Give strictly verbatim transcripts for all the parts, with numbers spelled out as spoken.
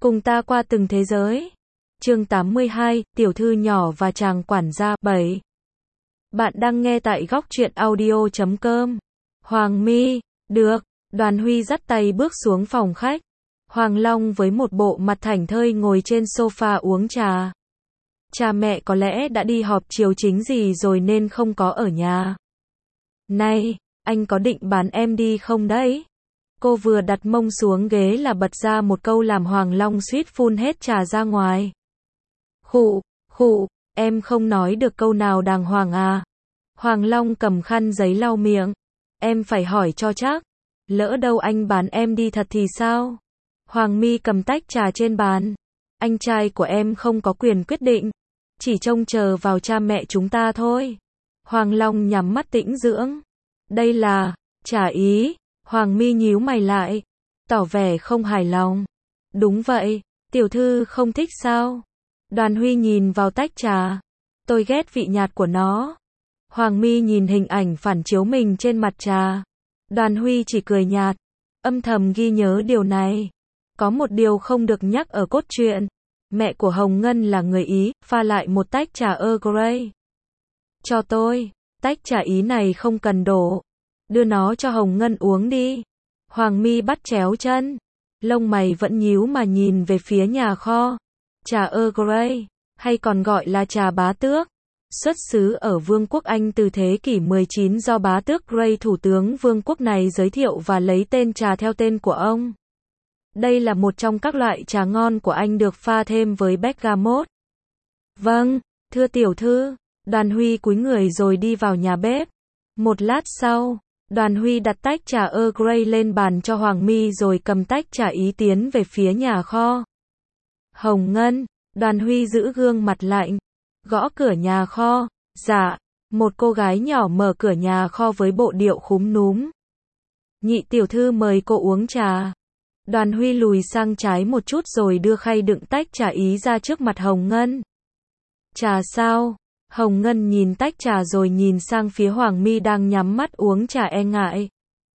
Cùng ta qua từng thế giới. Chương tám mươi hai, tiểu thư nhỏ và chàng quản gia. bảy. Bạn đang nghe tại góc truyện audio chấm com. Hoàng My, được. Đoàn Huy dắt tay bước xuống phòng khách. Hoàng Long với một bộ mặt thảnh thơi ngồi trên sofa uống trà. Cha mẹ có lẽ đã đi họp chiều chính gì rồi nên không có ở nhà. Này, anh có định bán em đi không đấy? Cô vừa đặt mông xuống ghế là bật ra một câu làm Hoàng Long suýt phun hết trà ra ngoài. Khụ, khụ, em không nói được câu nào đàng hoàng à? Hoàng Long cầm khăn giấy lau miệng. Em phải hỏi cho chắc. Lỡ đâu anh bán em đi thật thì sao? Hoàng My cầm tách trà trên bàn. Anh trai của em không có quyền quyết định. Chỉ trông chờ vào cha mẹ chúng ta thôi. Hoàng Long nhắm mắt tĩnh dưỡng. Đây là trả ý. Hoàng My nhíu mày lại, tỏ vẻ không hài lòng. Đúng vậy, tiểu thư không thích sao? Đoàn Huy nhìn vào tách trà. Tôi ghét vị nhạt của nó. Hoàng My nhìn hình ảnh phản chiếu mình trên mặt trà. Đoàn Huy chỉ cười nhạt, âm thầm ghi nhớ điều này. Có một điều không được nhắc ở cốt truyện. Mẹ của Hồng Ngân là người Ý, pha lại một tách trà Earl Grey. Cho tôi, tách trà Ý này không cần đổ. Đưa nó cho Hồng Ngân uống đi. Hoàng My bắt chéo chân. Lông mày vẫn nhíu mà nhìn về phía nhà kho. Trà Earl Grey, hay còn gọi là trà bá tước. Xuất xứ ở Vương quốc Anh từ thế kỷ mười chín do bá tước Grey thủ tướng vương quốc này giới thiệu và lấy tên trà theo tên của ông. Đây là một trong các loại trà ngon của Anh được pha thêm với bergamot. Vâng, thưa tiểu thư. Đoàn Huy cúi người rồi đi vào nhà bếp. Một lát sau, Đoàn Huy đặt tách trà Earl Grey lên bàn cho Hoàng My rồi cầm tách trà Ý tiến về phía nhà kho. Hồng Ngân, Đoàn Huy giữ gương mặt lạnh, gõ cửa nhà kho. Dạ, một cô gái nhỏ mở cửa nhà kho với bộ điệu khúm núm. Nhị tiểu thư mời cô uống trà. Đoàn Huy lùi sang trái một chút rồi đưa khay đựng tách trà Ý ra trước mặt Hồng Ngân. Trà sao? Hồng Ngân nhìn tách trà rồi nhìn sang phía Hoàng My đang nhắm mắt uống trà e ngại.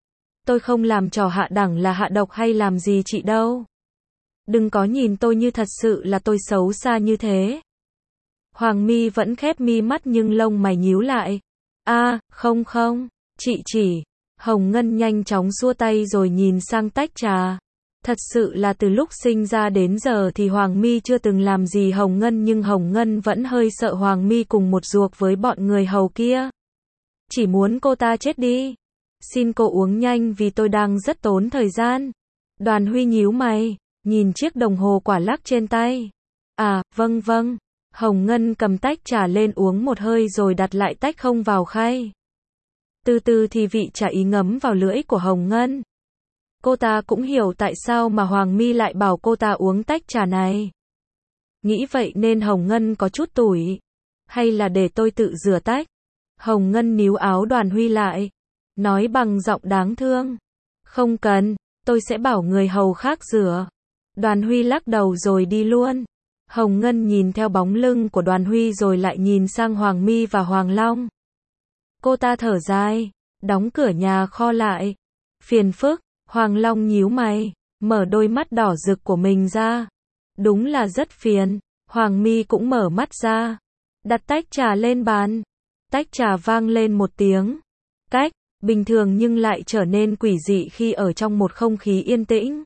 Tôi không làm trò hạ đẳng là hạ độc hay làm gì chị đâu. Đừng có nhìn tôi như thật sự là tôi xấu xa như thế. Hoàng My vẫn khép mi mắt nhưng lông mày nhíu lại. À, không không, chị chỉ. Hồng Ngân nhanh chóng xua tay rồi nhìn sang tách trà. Thật sự là từ lúc sinh ra đến giờ thì Hoàng My chưa từng làm gì Hồng Ngân nhưng Hồng Ngân vẫn hơi sợ Hoàng My cùng một ruột với bọn người hầu kia. Chỉ muốn cô ta chết đi. Xin cô uống nhanh vì tôi đang rất tốn thời gian. Đoàn Huy nhíu mày, nhìn chiếc đồng hồ quả lắc trên tay. À, vâng vâng. Hồng Ngân cầm tách trà lên uống một hơi rồi đặt lại tách không vào khay. Từ từ thì vị trà Ý ngấm vào lưỡi của Hồng Ngân. Cô ta cũng hiểu tại sao mà Hoàng My lại bảo cô ta uống tách trà này. Nghĩ vậy nên Hồng Ngân có chút tủi. Hay là để tôi tự rửa tách? Hồng Ngân níu áo Đoàn Huy lại, nói bằng giọng đáng thương. Không cần, tôi sẽ bảo người hầu khác rửa. Đoàn Huy lắc đầu rồi đi luôn. Hồng Ngân nhìn theo bóng lưng của Đoàn Huy rồi lại nhìn sang Hoàng My và Hoàng Long. Cô ta thở dài, đóng cửa nhà kho lại. Phiền phức. Hoàng Long nhíu mày, mở đôi mắt đỏ rực của mình ra. Đúng là rất phiền. Hoàng My cũng mở mắt ra, đặt tách trà lên bàn. Tách trà vang lên một tiếng. Cách, bình thường nhưng lại trở nên quỷ dị khi ở trong một không khí yên tĩnh.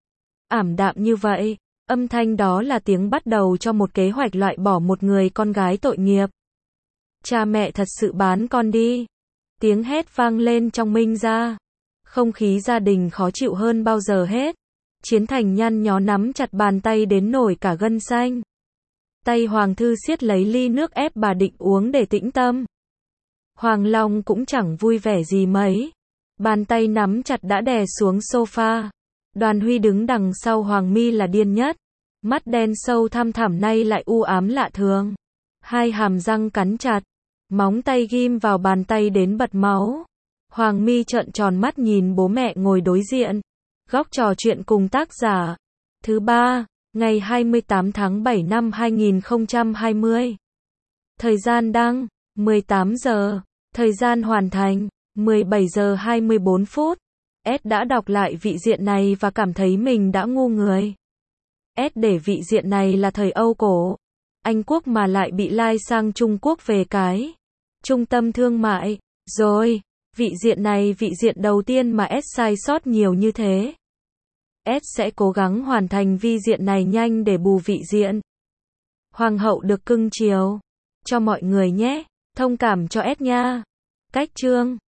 Ảm đạm như vậy, âm thanh đó là tiếng bắt đầu cho một kế hoạch loại bỏ một người con gái tội nghiệp. Cha mẹ thật sự bán con đi. Tiếng hét vang lên trong Minh gia. Không khí gia đình khó chịu hơn bao giờ hết. Chiến Thành nhăn nhó nắm chặt bàn tay đến nổi cả gân xanh. Tay Hoàng Thư siết lấy ly nước ép bà định uống để tĩnh tâm. Hoàng Long cũng chẳng vui vẻ gì mấy. Bàn tay nắm chặt đã đè xuống sofa. Đoàn Huy đứng đằng sau Hoàng My là điên nhất. Mắt đen sâu thăm thẳm nay lại u ám lạ thường. Hai hàm răng cắn chặt. Móng tay ghim vào bàn tay đến bật máu. Hoàng My trợn tròn mắt nhìn bố mẹ ngồi đối diện. Góc trò chuyện cùng tác giả. Thứ ba, ngày hai mươi tám tháng bảy năm hai nghìn không trăm hai mươi. Thời gian đăng, mười tám giờ. Thời gian hoàn thành, mười bảy giờ hai mươi bốn phút. S đã đọc lại vị diện này và cảm thấy mình đã ngu người. S để vị diện này là thời Âu cổ. Anh quốc mà lại bị lai sang Trung Quốc về cái trung tâm thương mại. Rồi, vị diện này vị diện đầu tiên mà S sai sót nhiều như thế. S sẽ cố gắng hoàn thành vi diện này nhanh để bù vị diện. Hoàng hậu được cưng chiều. Cho mọi người nhé. Thông cảm cho S nha. Cách chương